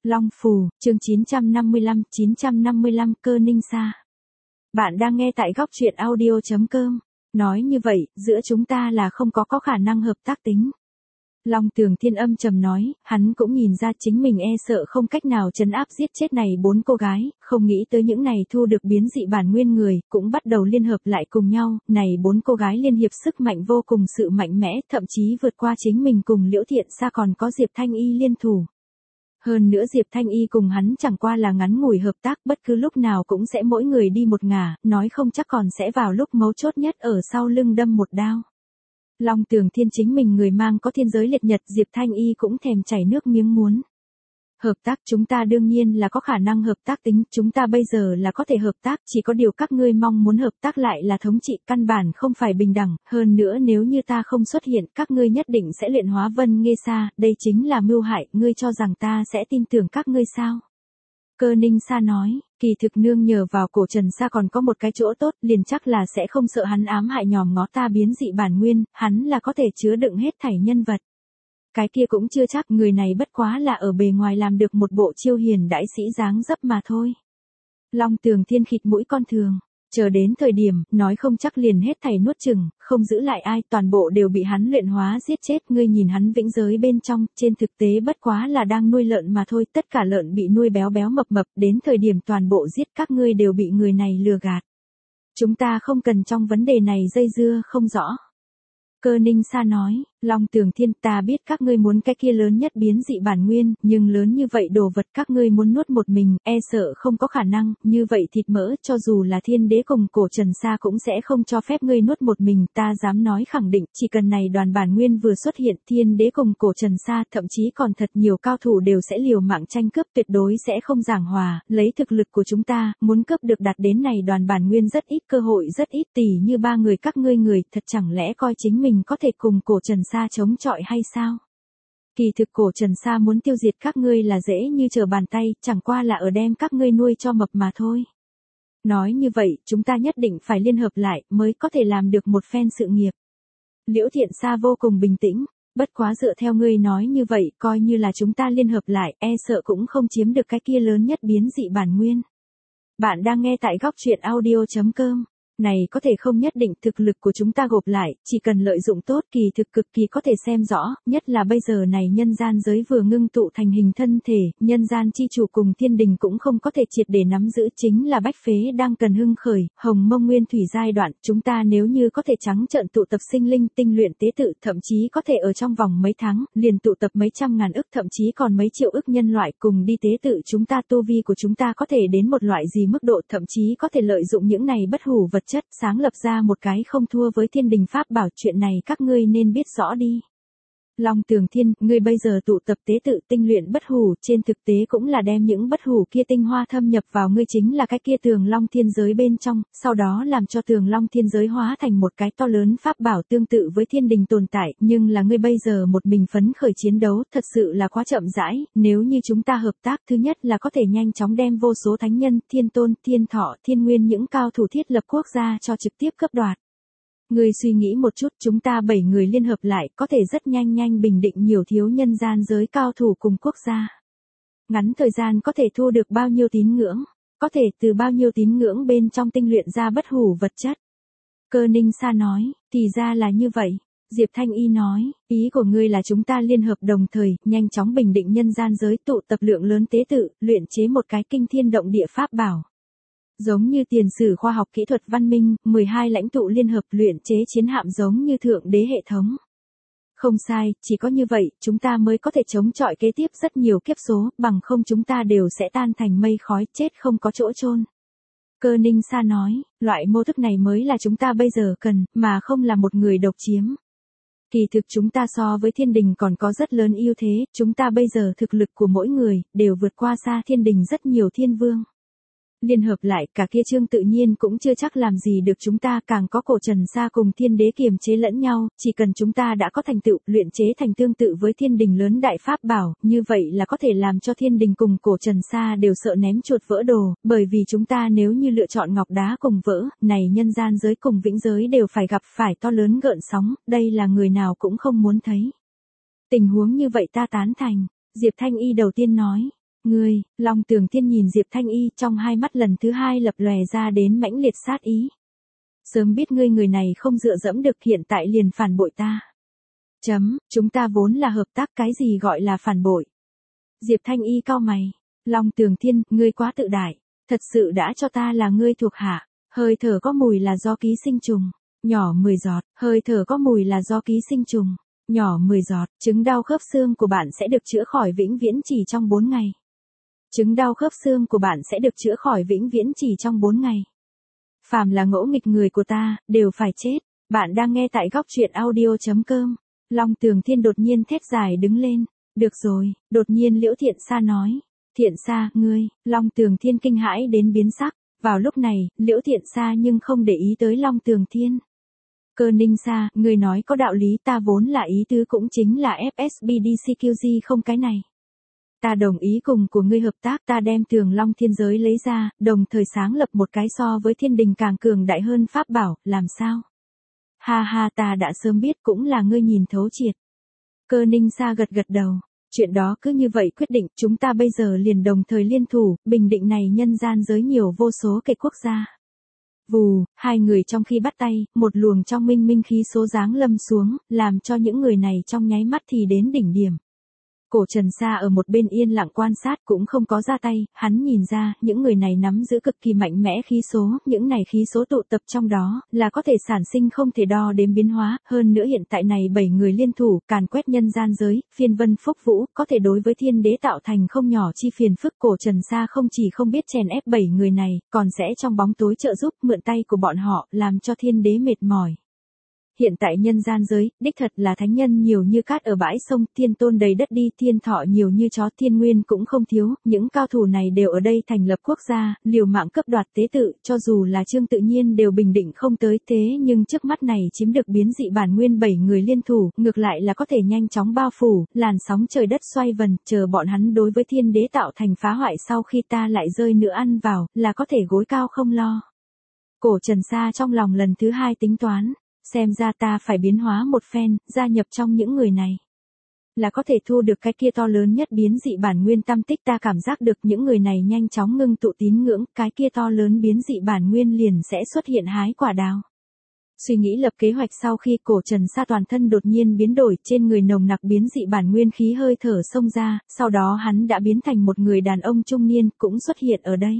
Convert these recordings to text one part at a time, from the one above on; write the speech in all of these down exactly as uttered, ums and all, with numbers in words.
Long Phù, chương chín trăm năm mươi lăm, chín trăm năm mươi lăm Cơ Ninh Sa. Bạn đang nghe tại góc truyện audio chấm com. Nói như vậy, giữa chúng ta là không có có khả năng hợp tác tính. Long Tường Thiên âm trầm nói, hắn cũng nhìn ra chính mình e sợ không cách nào trấn áp giết chết này bốn cô gái, không nghĩ tới những này thu được biến dị bản nguyên người, cũng bắt đầu liên hợp lại cùng nhau, này bốn cô gái liên hiệp sức mạnh vô cùng sự mạnh mẽ, thậm chí vượt qua chính mình cùng Liễu Thiện Sa còn có Diệp Thanh Y liên thủ. Hơn nữa Diệp Thanh Y cùng hắn chẳng qua là ngắn ngủi hợp tác, bất cứ lúc nào cũng sẽ mỗi người đi một ngả, nói không chắc còn sẽ vào lúc mấu chốt nhất ở sau lưng đâm một đao. Long Tường Thiên chính mình người mang có thiên giới liệt nhật, Diệp Thanh Y cũng thèm chảy nước miếng muốn. Hợp tác chúng ta đương nhiên là có khả năng hợp tác tính, chúng ta bây giờ là có thể hợp tác, chỉ có điều các ngươi mong muốn hợp tác lại là thống trị, căn bản không phải bình đẳng, hơn nữa nếu như ta không xuất hiện, các ngươi nhất định sẽ luyện hóa Vân Nghê Sa, đây chính là mưu hại, ngươi cho rằng ta sẽ tin tưởng các ngươi sao? Cơ Ninh Sa nói, kỳ thực nương nhờ vào cổ Trần Sa còn có một cái chỗ tốt, liền chắc là sẽ không sợ hắn ám hại nhòm ngó ta biến dị bản nguyên, hắn là có thể chứa đựng hết thảy nhân vật. Cái kia cũng chưa chắc, người này bất quá là ở bề ngoài làm được một bộ chiêu hiền đãi sĩ dáng dấp mà thôi. Long Tường Thiên khịt mũi con thường, chờ đến thời điểm, nói không chắc liền hết thảy nuốt chừng, không giữ lại ai, toàn bộ đều bị hắn luyện hóa giết chết, ngươi nhìn hắn vĩnh giới bên trong, trên thực tế bất quá là đang nuôi lợn mà thôi, tất cả lợn bị nuôi béo béo mập mập, đến thời điểm toàn bộ giết các ngươi đều bị người này lừa gạt. Chúng ta không cần trong vấn đề này dây dưa không rõ. Cơ Ninh Sa nói, Long Tường Thiên, ta biết các ngươi muốn cái kia lớn nhất biến dị bản nguyên, nhưng lớn như vậy đồ vật các ngươi muốn nuốt một mình, e sợ không có khả năng, như vậy thịt mỡ, cho dù là thiên đế cùng cổ Trần Sa cũng sẽ không cho phép ngươi nuốt một mình, ta dám nói khẳng định, chỉ cần này đoàn bản nguyên vừa xuất hiện, thiên đế cùng cổ Trần Sa, thậm chí còn thật nhiều cao thủ đều sẽ liều mạng tranh cướp, tuyệt đối sẽ không giảng hòa, lấy thực lực của chúng ta, muốn cướp được đạt đến này đoàn bản nguyên rất ít, cơ hội rất ít, tỷ như ba người các ngươi người, thật chẳng lẽ coi chính mình có thể cùng cổ Trần Sa chống chọi hay sao? Kỳ thực cổ Trần Sa muốn tiêu diệt các ngươi là dễ như trở bàn tay, chẳng qua là ở đem các ngươi nuôi cho mập mà thôi. Nói như vậy, chúng ta nhất định phải liên hợp lại, mới có thể làm được một phen sự nghiệp. Liễu Thiện Sa vô cùng bình tĩnh, bất quá dựa theo ngươi nói như vậy, coi như là chúng ta liên hợp lại, e sợ cũng không chiếm được cái kia lớn nhất biến dị bản nguyên. Bạn đang nghe tại góc truyện audio chấm com. Này có thể không nhất định, thực lực của chúng ta gộp lại, chỉ cần lợi dụng tốt kỳ thực cực kỳ có thể xem rõ, nhất là bây giờ này nhân gian giới vừa ngưng tụ thành hình thân thể, nhân gian chi chủ cùng thiên đình cũng không có thể triệt để nắm giữ, chính là bách phế đang cần hưng khởi, hồng mông nguyên thủy giai đoạn, chúng ta nếu như có thể trắng trợn tụ tập sinh linh tinh luyện tế tự, thậm chí có thể ở trong vòng mấy tháng, liền tụ tập mấy trăm ngàn ức thậm chí còn mấy triệu ức nhân loại cùng đi tế tự, chúng ta tu vi của chúng ta có thể đến một loại gì mức độ, thậm chí có thể lợi dụng những này bất hủ vật chất, sáng lập ra một cái không thua với thiên đình pháp bảo, chuyện này các ngươi nên biết rõ đi. Long Tường Thiên, ngươi bây giờ tụ tập tế tự tinh luyện bất hủ, trên thực tế cũng là đem những bất hủ kia tinh hoa thâm nhập vào ngươi, chính là cái kia tường long thiên giới bên trong, sau đó làm cho tường long thiên giới hóa thành một cái to lớn pháp bảo tương tự với thiên đình tồn tại, nhưng là ngươi bây giờ một mình phấn khởi chiến đấu, thật sự là quá chậm rãi, nếu như chúng ta hợp tác, thứ nhất là có thể nhanh chóng đem vô số thánh nhân, thiên tôn, thiên thọ, thiên nguyên những cao thủ thiết lập quốc gia cho trực tiếp cướp đoạt. Ngươi suy nghĩ một chút, chúng ta bảy người liên hợp lại, có thể rất nhanh nhanh bình định nhiều thiếu nhân gian giới cao thủ cùng quốc gia. Ngắn thời gian có thể thu được bao nhiêu tín ngưỡng, có thể từ bao nhiêu tín ngưỡng bên trong tinh luyện ra bất hủ vật chất. Cơ Ninh Sa nói, thì ra là như vậy. Diệp Thanh Y nói, ý của ngươi là chúng ta liên hợp đồng thời, nhanh chóng bình định nhân gian giới, tụ tập lượng lớn tế tự, luyện chế một cái kinh thiên động địa pháp bảo. Giống như tiền sử khoa học kỹ thuật văn minh, mười hai lãnh tụ liên hợp luyện chế chiến hạm giống như thượng đế hệ thống. Không sai, chỉ có như vậy, chúng ta mới có thể chống chọi kế tiếp rất nhiều kiếp số, bằng không chúng ta đều sẽ tan thành mây khói, chết không có chỗ chôn. Cơ Ninh Sa nói, loại mô thức này mới là chúng ta bây giờ cần, mà không là một người độc chiếm. Kỳ thực chúng ta so với thiên đình còn có rất lớn ưu thế, chúng ta bây giờ thực lực của mỗi người, đều vượt qua xa thiên đình rất nhiều thiên vương. Liên hợp lại, cả kia trương tự nhiên cũng chưa chắc làm gì được chúng ta, càng có cổ Trần Sa cùng thiên đế kiềm chế lẫn nhau, chỉ cần chúng ta đã có thành tựu, luyện chế thành tương tự với thiên đình lớn đại pháp bảo, như vậy là có thể làm cho thiên đình cùng cổ Trần Sa đều sợ ném chuột vỡ đồ, bởi vì chúng ta nếu như lựa chọn ngọc đá cùng vỡ, này nhân gian giới cùng vĩnh giới đều phải gặp phải to lớn gợn sóng, đây là người nào cũng không muốn thấy. Tình huống như vậy ta tán thành, Diệp Thanh Y đầu tiên nói. Ngươi, Long Tường Thiên nhìn Diệp Thanh Y trong hai mắt lần thứ hai lập lòe ra đến mãnh liệt sát ý. Sớm biết ngươi người này không dựa dẫm được hiện tại liền phản bội ta. Chấm, chúng ta vốn là hợp tác, cái gì gọi là phản bội. Diệp Thanh Y cau mày. Long Tường Thiên, ngươi quá tự đại. Thật sự đã cho ta là ngươi thuộc hạ. Hơi thở có mùi là do ký sinh trùng. Nhỏ mười giọt, hơi thở có mùi là do ký sinh trùng. Nhỏ mười giọt, chứng đau khớp xương của bạn sẽ được chữa khỏi vĩnh viễn chỉ trong bốn ngày. Chứng đau khớp xương của bạn sẽ được chữa khỏi vĩnh viễn chỉ trong bốn ngày. Phàm là ngỗ nghịch người của ta, đều phải chết. Bạn đang nghe tại góc truyện audio chấm com. Long Tường Thiên đột nhiên thét dài đứng lên. Được rồi, đột nhiên Liễu Thiện Sa nói. Thiện Sa, ngươi, Long Tường Thiên kinh hãi đến biến sắc. Vào lúc này, Liễu Thiện Sa nhưng không để ý tới Long Tường Thiên. Cơ Ninh Sa, ngươi nói có đạo lý, ta vốn là ý tứ cũng chính là ép ét bê đê xê quy giê không cái này. Ta đồng ý cùng của ngươi hợp tác, ta đem Tường Long Thiên Giới lấy ra, đồng thời sáng lập một cái so với thiên đình càng cường đại hơn pháp bảo, làm sao? Ha ha, ta đã sớm biết, cũng là ngươi nhìn thấu triệt. Cơ Ninh Sa gật gật đầu. Chuyện đó cứ như vậy quyết định, chúng ta bây giờ liền đồng thời liên thủ, bình định này nhân gian giới nhiều vô số kẻ quốc gia. Vù, hai người trong khi bắt tay, một luồng trong minh minh khí số giáng lâm xuống, làm cho những người này trong nháy mắt thì đến đỉnh điểm. Cổ Trần Sa ở một bên yên lặng quan sát cũng không có ra tay, hắn nhìn ra, những người này nắm giữ cực kỳ mạnh mẽ khí số, những này khí số tụ tập trong đó, là có thể sản sinh không thể đo đếm biến hóa, hơn nữa hiện tại này bảy người liên thủ, càn quét nhân gian giới, phiên vân phúc vũ, có thể đối với thiên đế tạo thành không nhỏ chi phiền phức. Cổ Trần Sa không chỉ không biết chèn ép bảy người này, còn sẽ trong bóng tối trợ giúp, mượn tay của bọn họ, làm cho thiên đế mệt mỏi. Hiện tại nhân gian giới, đích thật là thánh nhân nhiều như cát ở bãi sông, thiên tôn đầy đất đi, thiên thọ nhiều như chó, thiên nguyên cũng không thiếu, những cao thủ này đều ở đây thành lập quốc gia, liều mạng cấp đoạt tế tự, cho dù là Trương Tự Nhiên đều bình định không tới, thế nhưng trước mắt này chiếm được biến dị bản nguyên bảy người liên thủ, ngược lại là có thể nhanh chóng bao phủ, làn sóng trời đất xoay vần, chờ bọn hắn đối với thiên đế tạo thành phá hoại sau khi ta lại rơi nữa ăn vào, là có thể gối cao không lo. Cổ Trần Sa trong lòng lần thứ hai tính toán. Xem ra ta phải biến hóa một phen, gia nhập trong những người này. Là có thể thu được cái kia to lớn nhất biến dị bản nguyên tâm tích, ta cảm giác được những người này nhanh chóng ngưng tụ tín ngưỡng, cái kia to lớn biến dị bản nguyên liền sẽ xuất hiện hái quả đào. Suy nghĩ lập kế hoạch sau khi Cổ Trần Sa toàn thân đột nhiên biến đổi, trên người nồng nặc biến dị bản nguyên khí hơi thở xông ra, sau đó hắn đã biến thành một người đàn ông trung niên, cũng xuất hiện ở đây.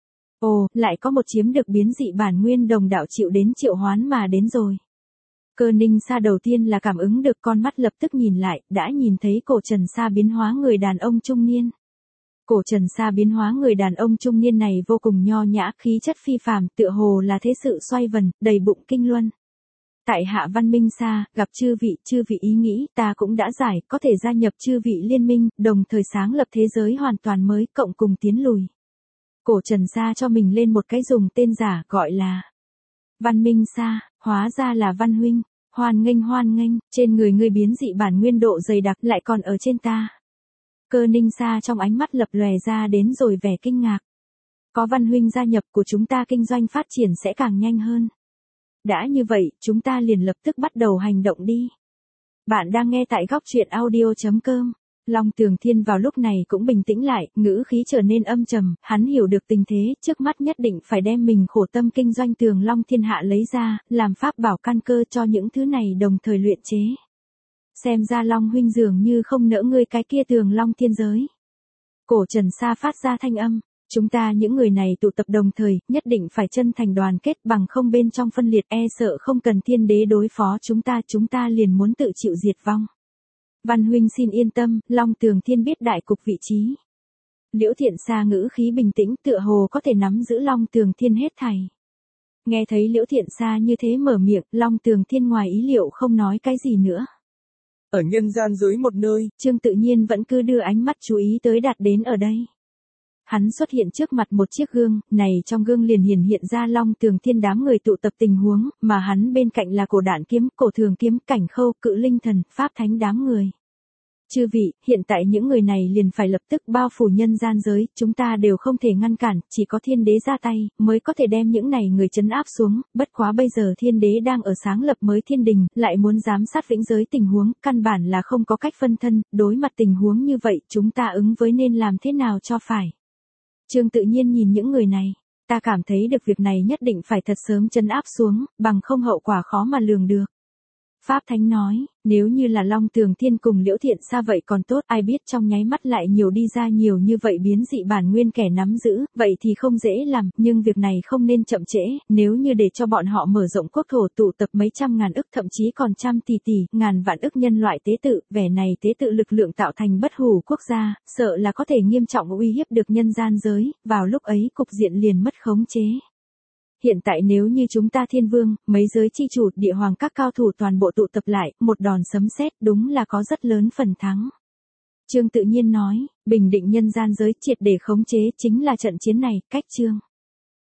Ồ, lại có một chiếm được biến dị bản nguyên đồng đạo chịu đến triệu hoán mà đến rồi. Cơ Ninh Sa đầu tiên là cảm ứng được, con mắt lập tức nhìn lại, đã nhìn thấy Cổ Trần Sa biến hóa người đàn ông trung niên. Cổ Trần Sa biến hóa người đàn ông trung niên này vô cùng nho nhã, khí chất phi phàm, tựa hồ là thế sự xoay vần, đầy bụng kinh luân. Tại hạ Văn Minh Sa, gặp chư vị, chư vị ý nghĩ, ta cũng đã giải, có thể gia nhập chư vị liên minh, đồng thời sáng lập thế giới hoàn toàn mới, cộng cùng tiến lùi. Cổ Trần Sa cho mình lên một cái dùng tên giả, gọi là Văn Minh Sa, hóa ra là Văn huynh, hoan nghênh hoan nghênh, trên người ngươi biến dị bản nguyên độ dày đặc lại còn ở trên ta. Cơ Ninh Sa trong ánh mắt lập lòe ra đến rồi vẻ kinh ngạc. Có Văn huynh gia nhập của chúng ta kinh doanh phát triển sẽ càng nhanh hơn. Đã như vậy, chúng ta liền lập tức bắt đầu hành động đi. Bạn đang nghe tại góc truyện audio chấm com. Long Tường Thiên vào lúc này cũng bình tĩnh lại, ngữ khí trở nên âm trầm, hắn hiểu được tình thế, trước mắt nhất định phải đem mình khổ tâm kinh doanh Tường Long Thiên Hạ lấy ra, làm pháp bảo căn cơ cho những thứ này đồng thời luyện chế. Xem ra Long huynh dường như không nỡ ngươi cái kia Tường Long Thiên Giới. Cổ Trần Sa phát ra thanh âm, chúng ta những người này tụ tập đồng thời, nhất định phải chân thành đoàn kết, bằng không bên trong phân liệt e sợ không cần thiên đế đối phó chúng ta, chúng ta liền muốn tự chịu diệt vong. Văn huynh xin yên tâm, Long Tường Thiên biết đại cục vị trí. Liễu Thiện Sa ngữ khí bình tĩnh, tựa hồ có thể nắm giữ Long Tường Thiên hết thảy. Nghe thấy Liễu Thiện Sa như thế mở miệng, Long Tường Thiên ngoài ý liệu không nói cái gì nữa. Ở nhân gian dưới một nơi, Trương Tự Nhiên vẫn cứ đưa ánh mắt chú ý tới đạt đến ở đây. Hắn xuất hiện trước mặt một chiếc gương, này trong gương liền hiển hiện ra Long Tường Thiên đám người tụ tập tình huống, mà hắn bên cạnh là Cổ Đạn Kiếm, Cổ Thường Kiếm, Cảnh Khâu, Cự Linh Thần, Pháp Thánh đám người. Chư vị, hiện tại những người này liền phải lập tức bao phủ nhân gian giới, chúng ta đều không thể ngăn cản, chỉ có thiên đế ra tay, mới có thể đem những này người trấn áp xuống, bất quá bây giờ thiên đế đang ở sáng lập mới thiên đình, lại muốn giám sát vĩnh giới tình huống, căn bản là không có cách phân thân, đối mặt tình huống như vậy, chúng ta ứng với nên làm thế nào cho phải. Trương Tự Nhiên nhìn những người này, ta cảm thấy được việc này nhất định phải thật sớm trấn áp xuống, bằng không hậu quả khó mà lường được. Pháp Thánh nói, nếu như là Long Tường Thiên cùng Liễu Thiện Sa vậy còn tốt, ai biết trong nháy mắt lại nhiều đi ra nhiều như vậy biến dị bản nguyên kẻ nắm giữ, vậy thì không dễ làm, nhưng việc này không nên chậm trễ, nếu như để cho bọn họ mở rộng quốc thổ tụ tập mấy trăm ngàn ức thậm chí còn trăm tỷ tỷ, ngàn vạn ức nhân loại tế tự, vẻ này tế tự lực lượng tạo thành bất hủ quốc gia, sợ là có thể nghiêm trọng uy hiếp được nhân gian giới, vào lúc ấy cục diện liền mất khống chế. Hiện tại nếu như chúng ta thiên vương, mấy giới chi chủ, địa hoàng các cao thủ toàn bộ tụ tập lại, một đòn sấm sét đúng là có rất lớn phần thắng. Trương Tự Nhiên nói, bình định nhân gian giới triệt để khống chế chính là trận chiến này, cách Trương.